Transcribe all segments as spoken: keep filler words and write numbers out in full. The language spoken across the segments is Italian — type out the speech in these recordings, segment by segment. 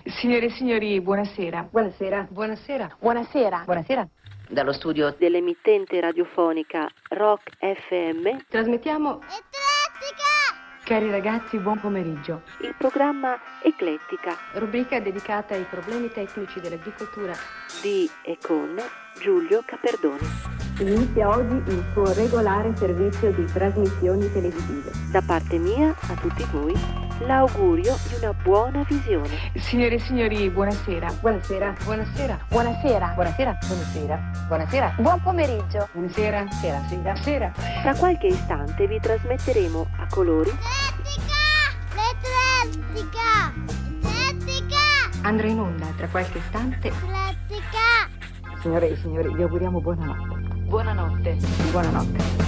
Signore e signori, buonasera. Buonasera. Buonasera. Buonasera. Buonasera. Dallo studio dell'emittente radiofonica Rock F M Trasmettiamo Eclettica! Cari ragazzi, buon pomeriggio. il programma Eclettica Rubrica dedicata ai problemi tecnici dell'agricoltura. di e con Giulio Caperdoni. Inizia oggi il suo regolare servizio di trasmissioni televisive. Da parte mia a tutti voi l'augurio di una buona visione. Signore e signori, buonasera. Buonasera. Buonasera. Buonasera. Buonasera. Buonasera. Buonasera. Buon pomeriggio! Buonasera. Sera. Sera. Sera. Tra qualche istante vi trasmetteremo a colori L'Eclettica! L'Eclettica! Andrà in onda tra qualche istante. L'Eclettica! Signore e signori, vi auguriamo buonanotte. Buonanotte. Buonanotte.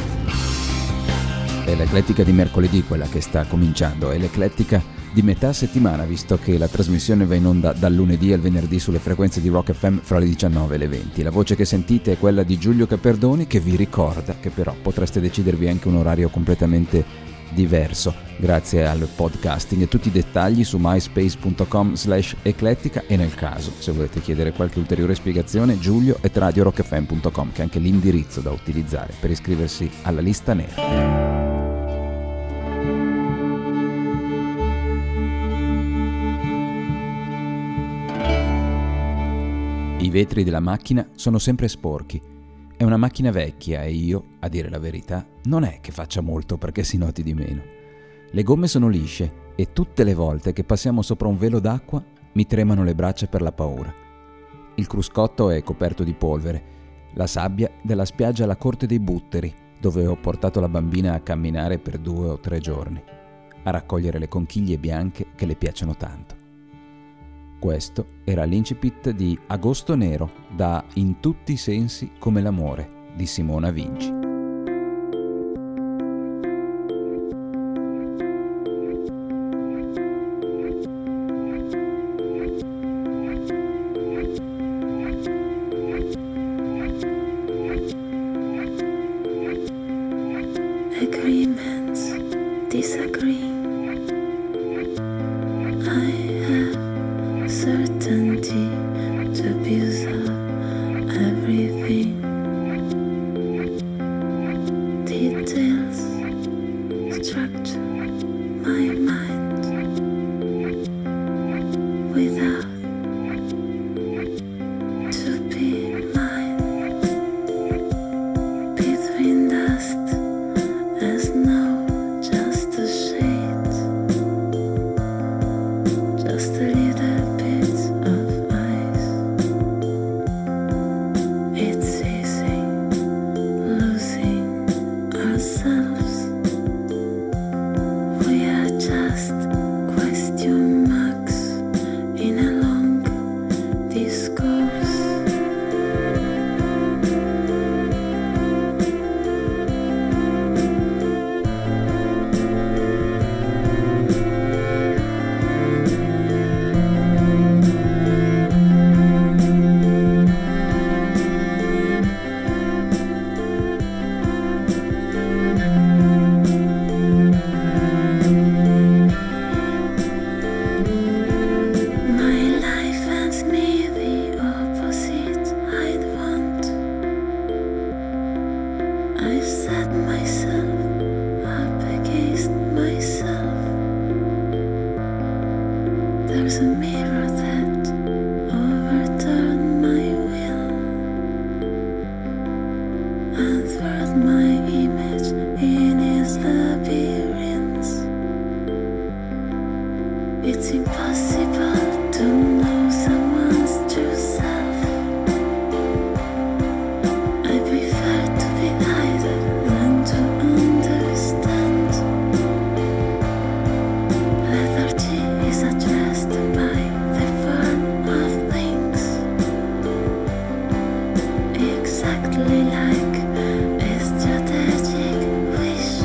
È l'Eclettica di mercoledì quella che sta cominciando, è l'Eclettica di metà settimana, visto che la trasmissione va in onda dal lunedì al venerdì sulle frequenze di Rock F M fra le diciannove e le venti. La voce che sentite è quella di Giulio Caperdoni, che vi ricorda che però potreste decidervi anche un orario completamente diverso grazie al podcasting, e tutti i dettagli su myspace punto com slash eclettica, e nel caso, se volete chiedere qualche ulteriore spiegazione, giulio at radio rock f m punto com, che è anche l'indirizzo da utilizzare per iscriversi alla lista nera. I vetri della macchina sono sempre sporchi. È una macchina vecchia e io, a dire la verità, non è che faccia molto perché si noti di meno. Le gomme sono lisce e tutte le volte che passiamo sopra un velo d'acqua mi tremano le braccia per la paura. Il cruscotto è coperto di polvere, la sabbia della spiaggia alla Corte dei Butteri, dove ho portato la bambina a camminare per due o tre giorni, a raccogliere le conchiglie bianche che le piacciono tanto. Questo era l'incipit di Agosto Nero, da In tutti i sensi come l'amore, di Simona Vinci. Agreements disagree. I have certainty to abuse of everything. Details structure my mind without to be mine. Between dust and snow, just a shade, just a little bit of ice. It's easy losing ourselves. We are just question marks in a long discourse. My life hands me the opposite I'd want. I've set myself up against myself. There's a mirror that overturned my will, unfurled my image in its labyrinths. It's impossible to know someone's true self. I prefer to be idle than to understand. Lethargy is addressed by the form of things, exactly like a strategic wish.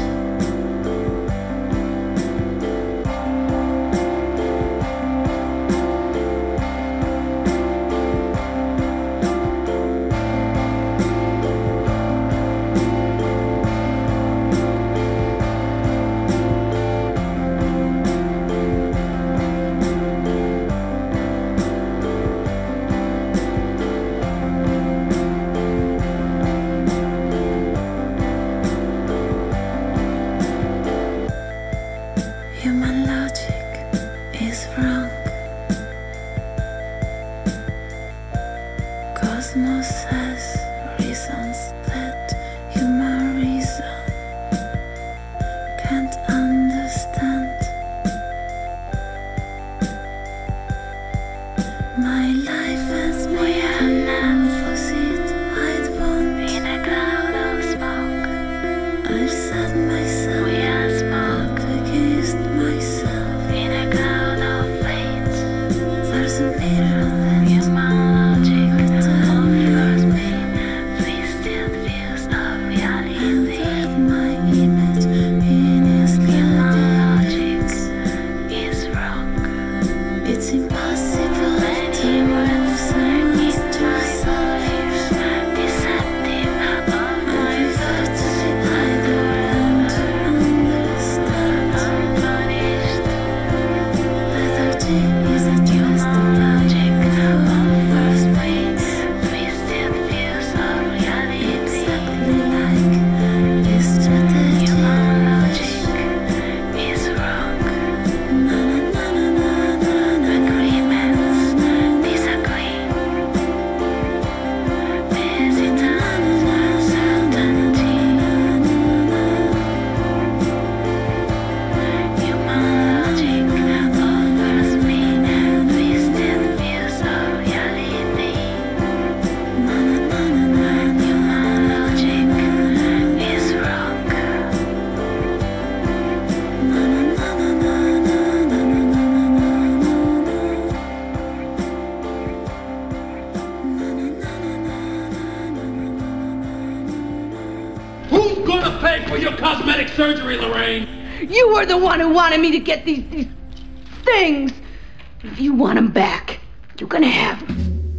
wrong. Cosmos has reasons that human reason can't understand. My life has been opposite. I'd born in a cloud of smoke. I've set myself up against myself in a cloud of light. There's a mirror that human logic offers me twisted views of reality. And my image in his human logic is wrong. It's impossible to know someone's true self. Deceptive of my prefer to be idle than to understand. Unpunished. Lethargy is a trust logic offers me twisted views of reality. Exactly like this strategy. Human logic is wrong. Na na na na na na na. Agreements disagree. Hesitance, certainty. Human logic offers me twisted views of reality. Na na na na na. Human logic is wrong. Na na na na na na na Who's gonna pay for your cosmetic surgery, Lorraine? You were the one who wanted me to get these, these things. If you want them back, you're gonna have them.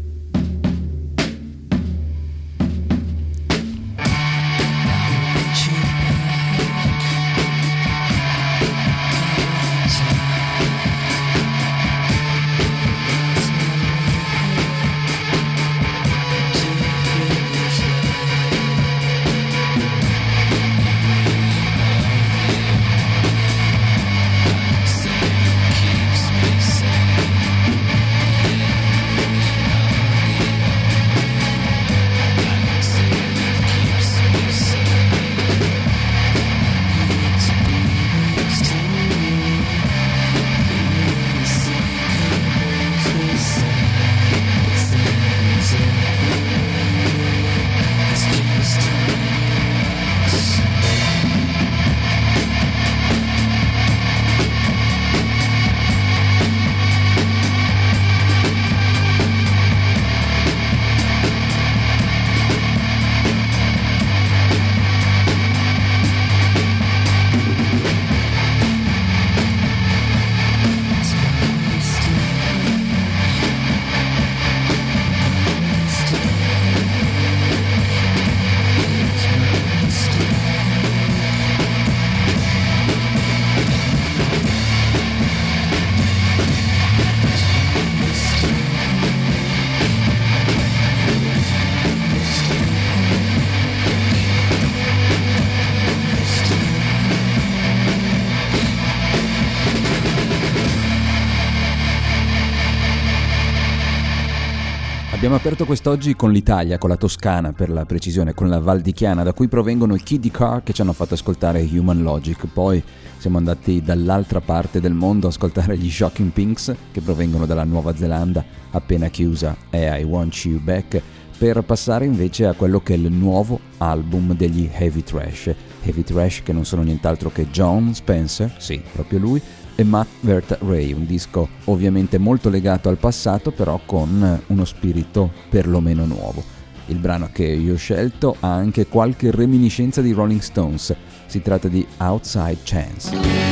Abbiamo aperto quest'oggi con l'Italia, con la Toscana per la precisione, con la Val di Chiana, da cui provengono i Kid Car che ci hanno fatto ascoltare Human Logic. Poi siamo andati dall'altra parte del mondo a ascoltare gli Shocking Pinks che provengono dalla Nuova Zelanda, appena chiusa è I Want You Back, per passare invece a quello che è il nuovo album degli Heavy Trash. Heavy Trash che non sono nient'altro che John Spencer, sì, proprio lui, e Matt Verta Ray, un disco ovviamente molto legato al passato, però con uno spirito perlomeno nuovo. Il brano che io ho scelto ha anche qualche reminiscenza di Rolling Stones, si tratta di Outside Chance.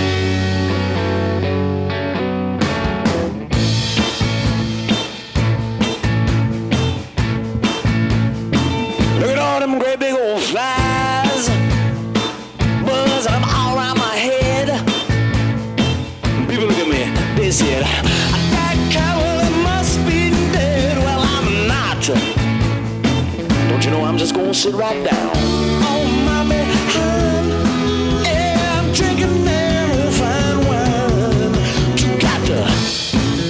Sit right down. Oh, mommy, honey, yeah, I'm drinking that old fine wine. You got to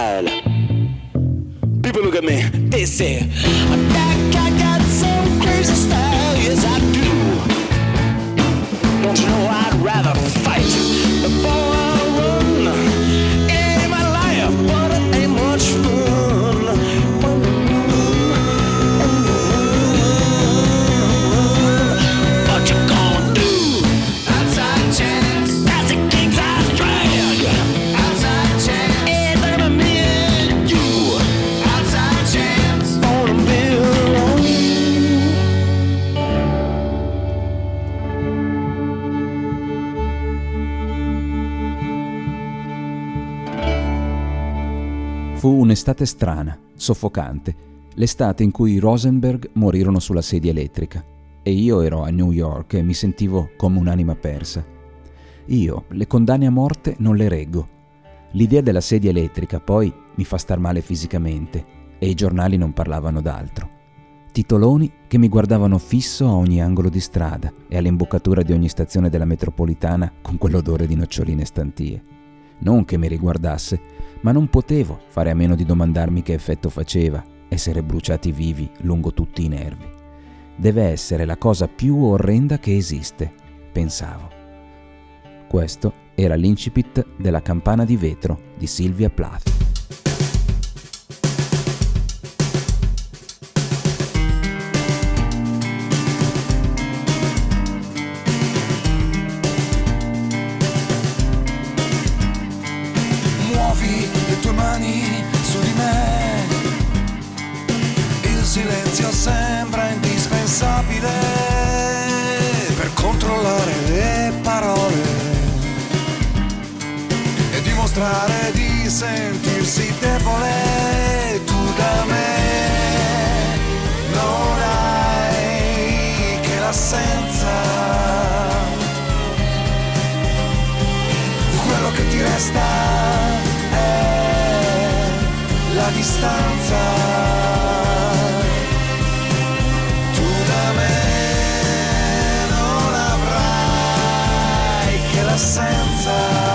ride. People look at me, they say, that guy got some crazy style. Yes, I do. Don't you know I'd rather fight before I run? It ain't my life, but it ain't much fun. What you gonna do? Outside chance. That's a king size drag. Outside chance. It's never me and you. Outside chance. Wanna be alone. Fu un'estate strana, soffocante, l'estate in cui i Rosenberg morirono sulla sedia elettrica e io ero a New York e mi sentivo come un'anima persa. Io le condanne a morte non le reggo. L'idea della sedia elettrica poi mi fa star male fisicamente e i giornali non parlavano d'altro. Titoloni che mi guardavano fisso a ogni angolo di strada e all'imboccatura di ogni stazione della metropolitana con quell'odore di noccioline stantie. Non che mi riguardasse, ma non potevo fare a meno di domandarmi che effetto faceva essere bruciati vivi lungo tutti i nervi. Deve essere la cosa più orrenda che esiste, pensavo. Questo era l'incipit della Campana di vetro di Sylvia Plath. Muovi le tue mani su di me, il silenzio sembra indispensabile per controllare le parole e dimostrare di sentirsi debole. Tu da me non hai che l'assenza, quello che ti resta è la distanza. Tu da me non avrai che l'assenza.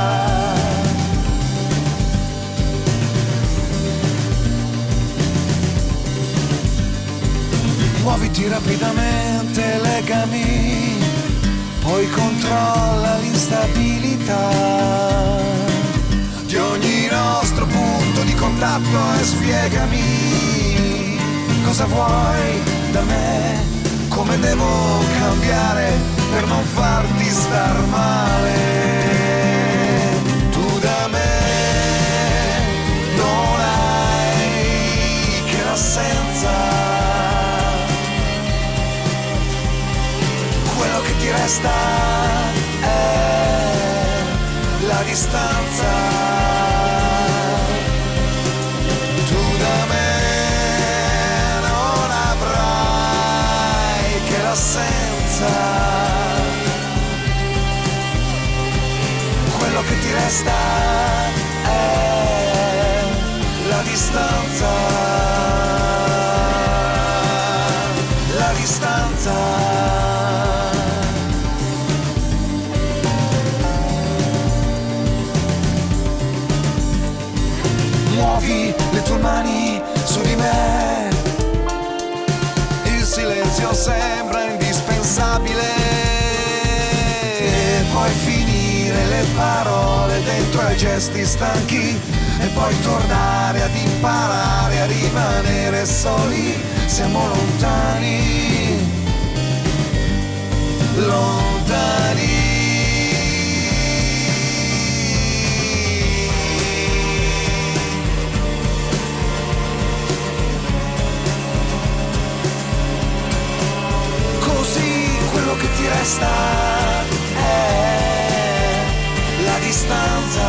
Muoviti rapidamente, legami, poi controlla l'instabilità di ogni nostro punto di contatto e spiegami cosa vuoi da me, come devo cambiare per non farti star male. Tu da me non hai che l'assenza, quello che ti resta è la distanza. Tu da me non avrai che l'assenza, quello che ti resta è la distanza. La distanza. Muovi le tue mani su di me, il silenzio sembra indispensabile e poi finire le parole dentro ai gesti stanchi e poi tornare ad imparare a rimanere soli. Siamo lontani, lontani. Quello che ti resta è la distanza.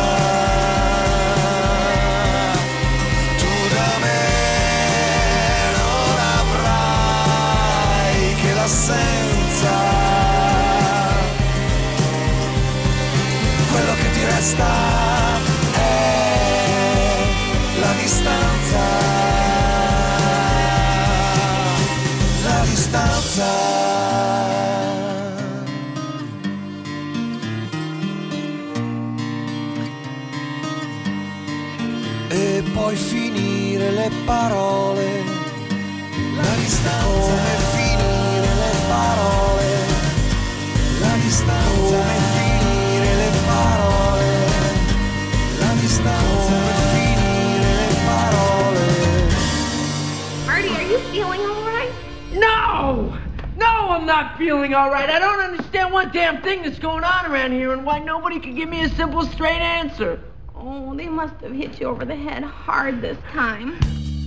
Tu da me non avrai che l'assenza, poi finire le parole, la distanza, come finire le parole, la distanza, come finire le parole, la distanza, come finire le parole. Marty, are you feeling all right? No! No, I'm not feeling all right. I don't understand one damn thing that's going on around here and why nobody can give me a simple, straight answer. Oh, they must have hit you over the head hard this time.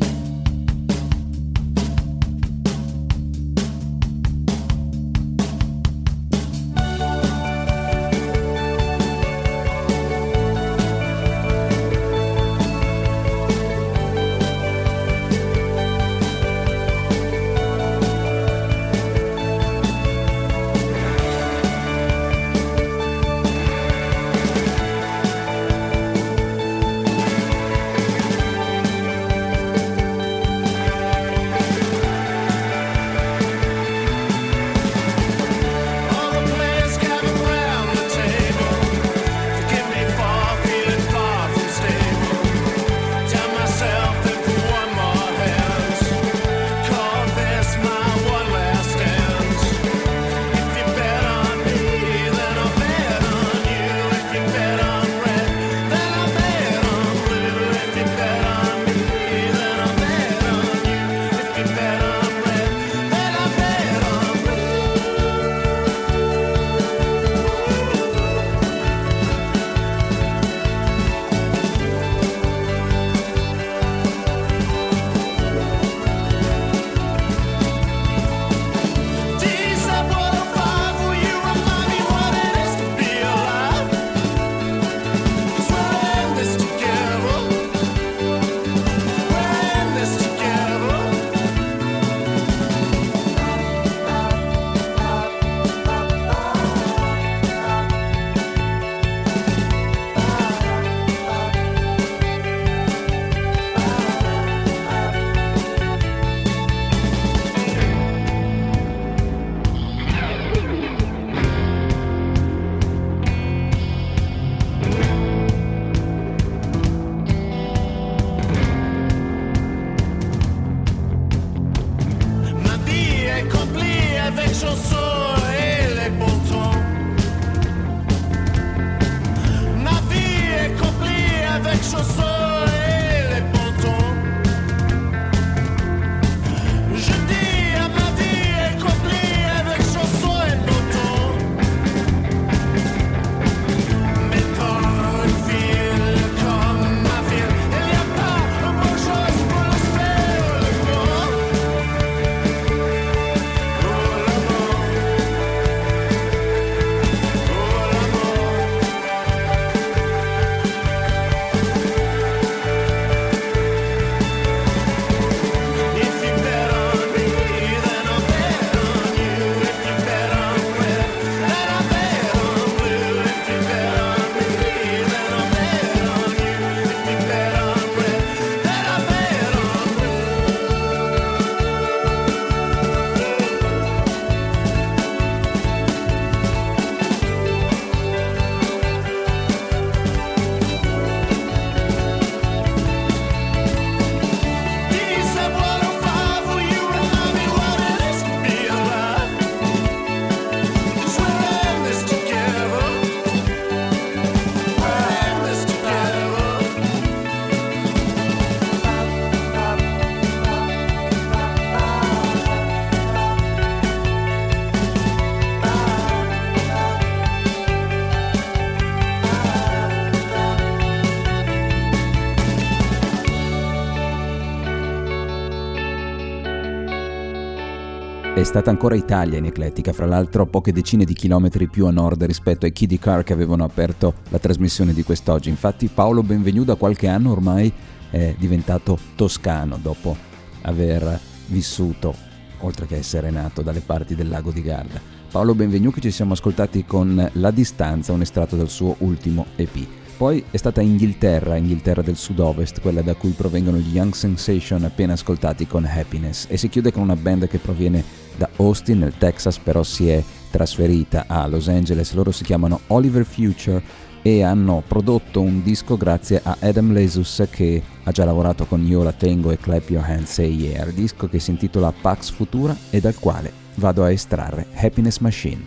È stata ancora Italia in Eclettica, fra l'altro poche decine di chilometri più a nord rispetto ai Kiddie Car che avevano aperto la trasmissione di quest'oggi. Infatti Paolo Benvenu da qualche anno ormai è diventato toscano dopo aver vissuto, oltre che essere nato, dalle parti del lago di Garda. Paolo Benvenu, che ci siamo ascoltati con La distanza, un estratto dal suo ultimo E P. Poi è stata Inghilterra, Inghilterra del sud-ovest, quella da cui provengono gli Young Sensation appena ascoltati con Happiness, e si chiude con una band che proviene da Austin, nel Texas, però si è trasferita a Los Angeles. Loro si chiamano Oliver Future, e hanno prodotto un disco grazie a Adam Lesus, che ha già lavorato con Io La Tengo e Clap Your Hands Say Yeah, disco che si intitola Pax Futura e dal quale vado a estrarre Happiness Machine.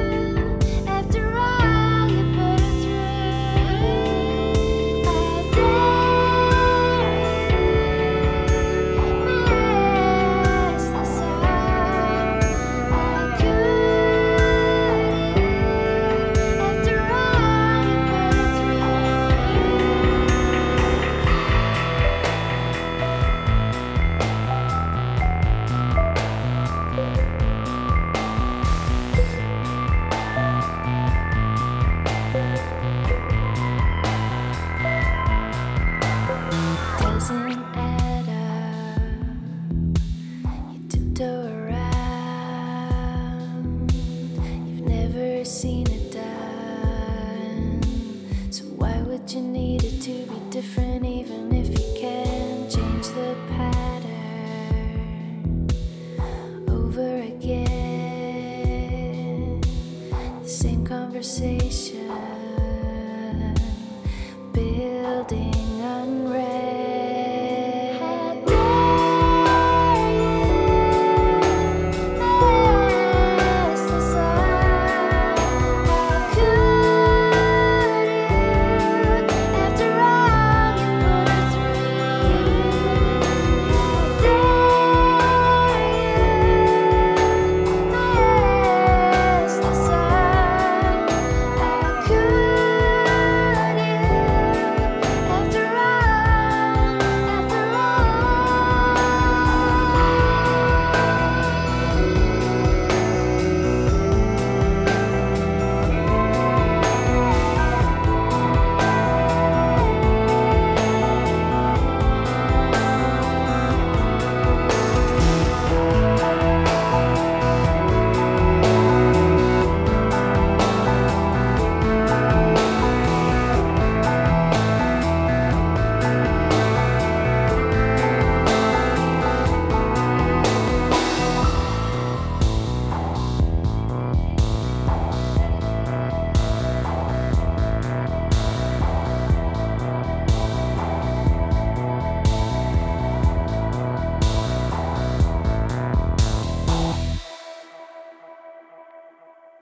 After all you put her through, how dare say